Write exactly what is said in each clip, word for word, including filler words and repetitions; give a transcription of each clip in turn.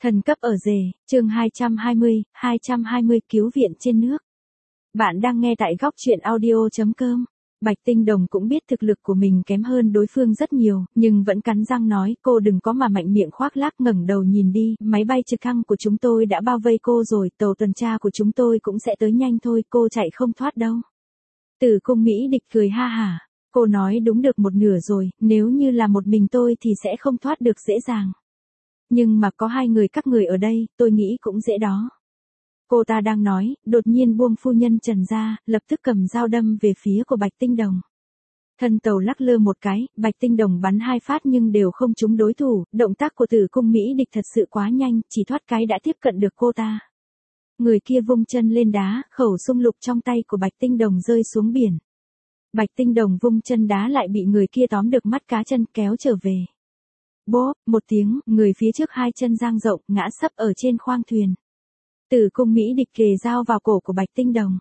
Thần cấp ở rể, chương hai trăm hai mươi, hai trăm hai mươi cứu viện trên nước. Bạn đang nghe tại góc truyện audio chấm com. Bạch Tinh Đồng cũng biết thực lực của mình kém hơn đối phương rất nhiều, nhưng vẫn cắn răng nói, cô đừng có mà mạnh miệng khoác lác. Ngẩng đầu nhìn đi, máy bay trực thăng của chúng tôi đã bao vây cô rồi, tàu tuần tra của chúng tôi cũng sẽ tới nhanh thôi, cô chạy không thoát đâu. Tử Cung Mỹ Địch cười ha hả, cô nói đúng được một nửa rồi, nếu như là một mình tôi thì sẽ không thoát được dễ dàng. Nhưng mà có hai người các người ở đây, tôi nghĩ cũng dễ đó. Cô ta đang nói, đột nhiên buông phu nhân Trần ra, lập tức cầm dao đâm về phía của Bạch Tinh Đồng. Thân tàu lắc lư một cái, Bạch Tinh Đồng bắn hai phát nhưng đều không trúng đối thủ, động tác của Tử Cung Mỹ Địch thật sự quá nhanh, chỉ thoát cái đã tiếp cận được cô ta. Người kia vung chân lên đá, khẩu sung lục trong tay của Bạch Tinh Đồng rơi xuống biển. Bạch Tinh Đồng vung chân đá lại bị người kia tóm được mắt cá chân kéo trở về. Bốp, một tiếng, người phía trước hai chân dang rộng, ngã sấp ở trên khoang thuyền. Tử Cung Mỹ Địch kề dao vào cổ của Bạch Tinh Đồng.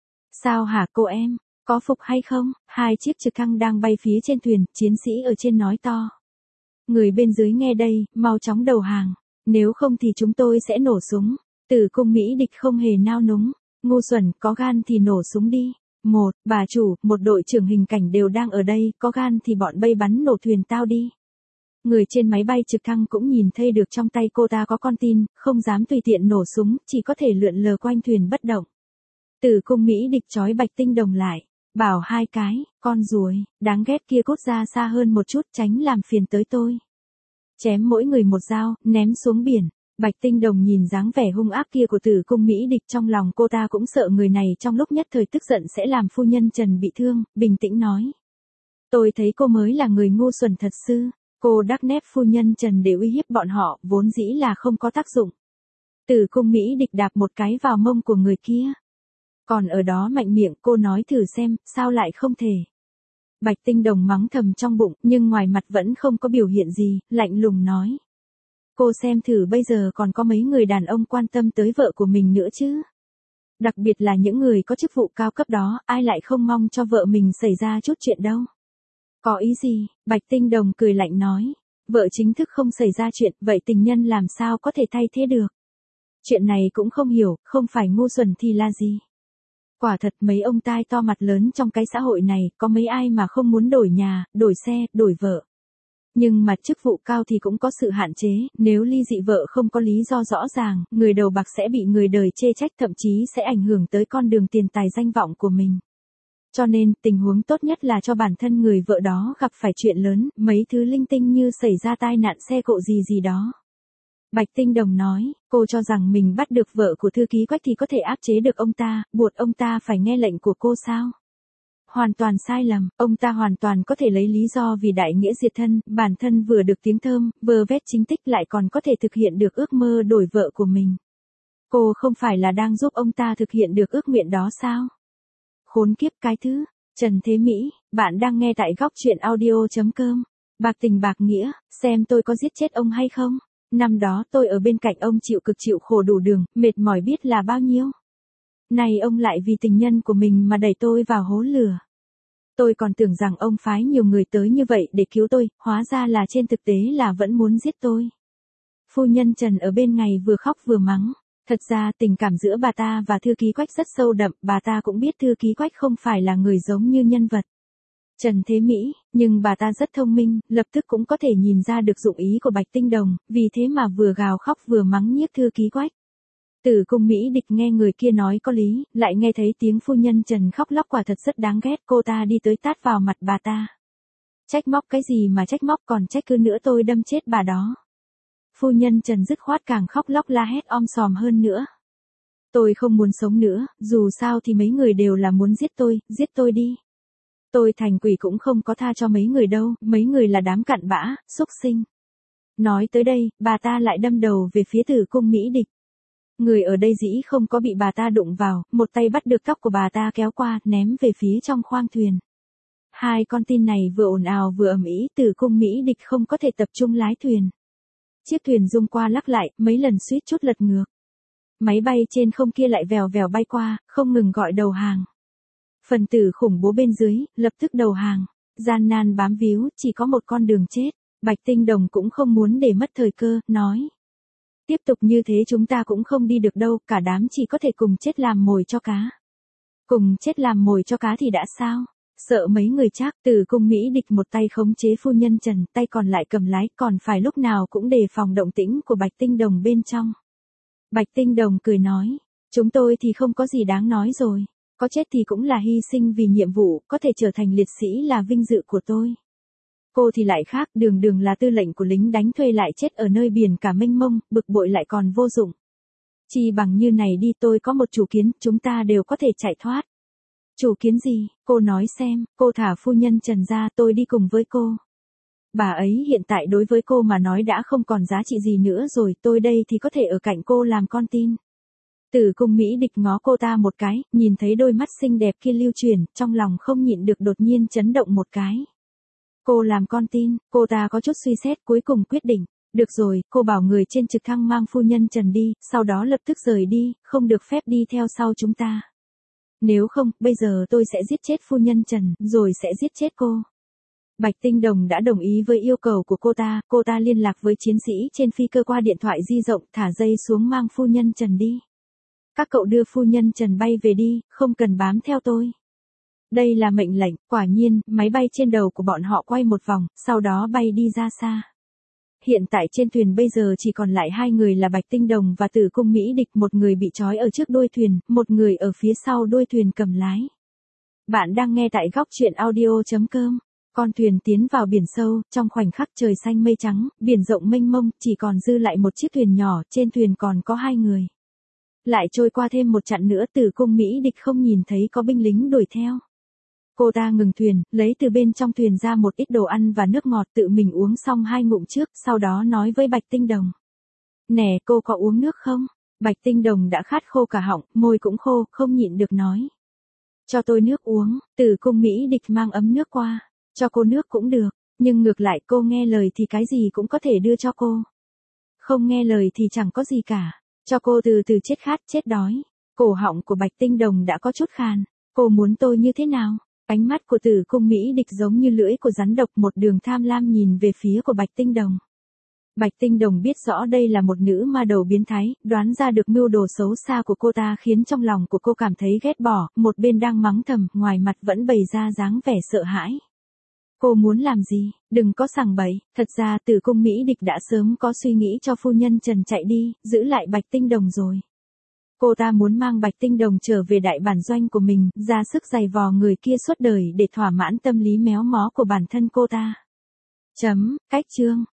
Sao hả cô em, có phục hay không? Hai chiếc trực thăng đang bay phía trên thuyền, chiến sĩ ở trên nói to. Người bên dưới nghe đây, mau chóng đầu hàng, nếu không thì chúng tôi sẽ nổ súng. Tử Cung Mỹ Địch không hề nao núng, ngu xuẩn, có gan thì nổ súng đi. Một, bà chủ, một đội trưởng hình cảnh đều đang ở đây, có gan thì bọn bay bắn nổ thuyền tao đi. Người trên máy bay trực thăng cũng nhìn thấy được trong tay cô ta có con tin, không dám tùy tiện nổ súng, chỉ có thể lượn lờ quanh thuyền bất động. Tử Cung Mỹ Địch trói Bạch Tinh Đồng lại, bảo hai cái, con ruồi, đáng ghét kia cút ra xa hơn một chút, tránh làm phiền tới tôi. Chém mỗi người một dao, ném xuống biển. Bạch Tinh Đồng nhìn dáng vẻ hung ác kia của Tử Cung Mỹ Địch, trong lòng cô ta cũng sợ người này trong lúc nhất thời tức giận sẽ làm phu nhân Trần bị thương, bình tĩnh nói. Tôi thấy cô mới là người ngu xuẩn thật sự. Cô đắc nép phu nhân Trần để uy hiếp bọn họ, vốn dĩ là không có tác dụng. Tử Cung Mỹ Địch đạp một cái vào mông của người kia. Còn ở đó mạnh miệng, cô nói thử xem, sao lại không thể. Bạch Tinh Đồng mắng thầm trong bụng, nhưng ngoài mặt vẫn không có biểu hiện gì, lạnh lùng nói. Cô xem thử bây giờ còn có mấy người đàn ông quan tâm tới vợ của mình nữa chứ. Đặc biệt là những người có chức vụ cao cấp đó, ai lại không mong cho vợ mình xảy ra chút chuyện đâu. Có ý gì? Bạch Tinh Đồng cười lạnh nói. Vợ chính thức không xảy ra chuyện, vậy tình nhân làm sao có thể thay thế được? Chuyện này cũng không hiểu, không phải ngu xuẩn thì là gì? Quả thật mấy ông tai to mặt lớn trong cái xã hội này, có mấy ai mà không muốn đổi nhà, đổi xe, đổi vợ. Nhưng mà chức vụ cao thì cũng có sự hạn chế, nếu ly dị vợ không có lý do rõ ràng, người đầu bạc sẽ bị người đời chê trách, thậm chí sẽ ảnh hưởng tới con đường tiền tài danh vọng của mình. Cho nên, tình huống tốt nhất là cho bản thân người vợ đó gặp phải chuyện lớn, mấy thứ linh tinh như xảy ra tai nạn xe cộ gì gì đó. Bạch Tinh Đồng nói, cô cho rằng mình bắt được vợ của thư ký Quách thì có thể áp chế được ông ta, buộc ông ta phải nghe lệnh của cô sao? Hoàn toàn sai lầm, ông ta hoàn toàn có thể lấy lý do vì đại nghĩa diệt thân, bản thân vừa được tiếng thơm, vừa vét chính tích lại còn có thể thực hiện được ước mơ đổi vợ của mình. Cô không phải là đang giúp ông ta thực hiện được ước nguyện đó sao? Khốn kiếp cái thứ, Trần Thế Mỹ, bạn đang nghe tại góc truyện audio chấm com. Bạc tình bạc nghĩa, xem tôi có giết chết ông hay không? Năm đó tôi ở bên cạnh ông chịu cực chịu khổ đủ đường, mệt mỏi biết là bao nhiêu. Này ông lại vì tình nhân của mình mà đẩy tôi vào hố lửa. Tôi còn tưởng rằng ông phái nhiều người tới như vậy để cứu tôi, hóa ra là trên thực tế là vẫn muốn giết tôi. Phu nhân Trần ở bên ngày vừa khóc vừa mắng. Thật ra tình cảm giữa bà ta và thư ký Quách rất sâu đậm, bà ta cũng biết thư ký Quách không phải là người giống như nhân vật Trần Thế Mỹ, nhưng bà ta rất thông minh, lập tức cũng có thể nhìn ra được dụng ý của Bạch Tinh Đồng, vì thế mà vừa gào khóc vừa mắng nhiếc thư ký Quách. Tử Cung Mỹ Địch nghe người kia nói có lý, lại nghe thấy tiếng phu nhân Trần khóc lóc, quả thật rất đáng ghét, cô ta đi tới tát vào mặt bà ta. Trách móc cái gì mà trách móc, còn trách cứ nữa tôi đâm chết bà đó. Phu nhân Trần dứt khoát càng khóc lóc la hét om sòm hơn nữa. Tôi không muốn sống nữa, dù sao thì mấy người đều là muốn giết tôi, giết tôi đi. Tôi thành quỷ cũng không có tha cho mấy người đâu, mấy người là đám cặn bã, xúc sinh. Nói tới đây, bà ta lại đâm đầu về phía Tử Cung Mỹ Địch. Người ở đây dĩ không có bị bà ta đụng vào, một tay bắt được tóc của bà ta kéo qua, ném về phía trong khoang thuyền. Hai con tin này vừa ồn ào vừa ầm ĩ, Tử Cung Mỹ Địch không có thể tập trung lái thuyền. Chiếc thuyền rung qua lắc lại, mấy lần suýt chút lật ngược. Máy bay trên không kia lại vèo vèo bay qua, không ngừng gọi đầu hàng. Phần tử khủng bố bên dưới, lập tức đầu hàng. Gian nan bám víu, chỉ có một con đường chết. Bạch Tinh Đồng cũng không muốn để mất thời cơ, nói. Tiếp tục như thế chúng ta cũng không đi được đâu, cả đám chỉ có thể cùng chết làm mồi cho cá. Cùng chết làm mồi cho cá thì đã sao? Sợ mấy người chắc, Từ Cung Mỹ Địch một tay khống chế phu nhân Trần, tay còn lại cầm lái, còn phải lúc nào cũng đề phòng động tĩnh của Bạch Tinh Đồng bên trong. Bạch Tinh Đồng cười nói, chúng tôi thì không có gì đáng nói rồi, có chết thì cũng là hy sinh vì nhiệm vụ, có thể trở thành liệt sĩ là vinh dự của tôi. Cô thì lại khác, đường đường là tư lệnh của lính đánh thuê lại chết ở nơi biển cả mênh mông, bực bội lại còn vô dụng. Chỉ bằng như này đi, tôi có một chủ kiến, chúng ta đều có thể chạy thoát. Chủ kiến gì, cô nói xem, cô thả phu nhân Trần ra, tôi đi cùng với cô. Bà ấy hiện tại đối với cô mà nói đã không còn giá trị gì nữa rồi, tôi đây thì có thể ở cạnh cô làm con tin. Từ Cung Mỹ Địch ngó cô ta một cái, nhìn thấy đôi mắt xinh đẹp kia lưu chuyển, trong lòng không nhịn được đột nhiên chấn động một cái. Cô làm con tin, cô ta có chút suy xét cuối cùng quyết định. Được rồi, cô bảo người trên trực thăng mang phu nhân Trần đi, sau đó lập tức rời đi, không được phép đi theo sau chúng ta. Nếu không, bây giờ tôi sẽ giết chết phu nhân Trần, rồi sẽ giết chết cô. Bạch Tinh Đồng đã đồng ý với yêu cầu của cô ta, cô ta liên lạc với chiến sĩ trên phi cơ qua điện thoại di động, thả dây xuống mang phu nhân Trần đi. Các cậu đưa phu nhân Trần bay về đi, không cần bám theo tôi. Đây là mệnh lệnh, quả nhiên, máy bay trên đầu của bọn họ quay một vòng, sau đó bay đi ra xa. Hiện tại trên thuyền bây giờ chỉ còn lại hai người là Bạch Tinh Đồng và Tử Cung Mỹ Địch, một người bị trói ở trước đuôi thuyền, một người ở phía sau đuôi thuyền cầm lái. Bạn đang nghe tại góc truyện audio chấm com. Con thuyền tiến vào biển sâu, trong khoảnh khắc trời xanh mây trắng, biển rộng mênh mông, chỉ còn dư lại một chiếc thuyền nhỏ, trên thuyền còn có hai người. Lại trôi qua thêm một chặng nữa, Tử Cung Mỹ Địch không nhìn thấy có binh lính đuổi theo. Cô ta ngừng thuyền, lấy từ bên trong thuyền ra một ít đồ ăn và nước ngọt, tự mình uống xong hai ngụm trước, sau đó nói với Bạch Tinh Đồng. Nè, cô có uống nước không? Bạch Tinh Đồng đã khát khô cả họng, môi cũng khô, không nhịn được nói. Cho tôi nước uống, Tử Cung Mỹ Địch mang ấm nước qua. Cho cô nước cũng được, nhưng ngược lại cô nghe lời thì cái gì cũng có thể đưa cho cô. Không nghe lời thì chẳng có gì cả, cho cô từ từ chết khát, chết đói. Cổ họng của Bạch Tinh Đồng đã có chút khàn, cô muốn tôi như thế nào? Ánh mắt của Tử Cung Mỹ Địch giống như lưỡi của rắn độc, một đường tham lam nhìn về phía của Bạch Tinh Đồng. Bạch Tinh Đồng biết rõ đây là một nữ ma đầu biến thái, đoán ra được mưu đồ xấu xa của cô ta khiến trong lòng của cô cảm thấy ghét bỏ, một bên đang mắng thầm, ngoài mặt vẫn bày ra dáng vẻ sợ hãi. Cô muốn làm gì? Đừng có sằng bậy, thật ra Tử Cung Mỹ Địch đã sớm có suy nghĩ cho phu nhân Trần chạy đi, giữ lại Bạch Tinh Đồng rồi. Cô ta muốn mang Bạch Tinh Đồng trở về đại bản doanh của mình, ra sức giày vò người kia suốt đời để thỏa mãn tâm lý méo mó của bản thân cô ta. Chấm, cách chương.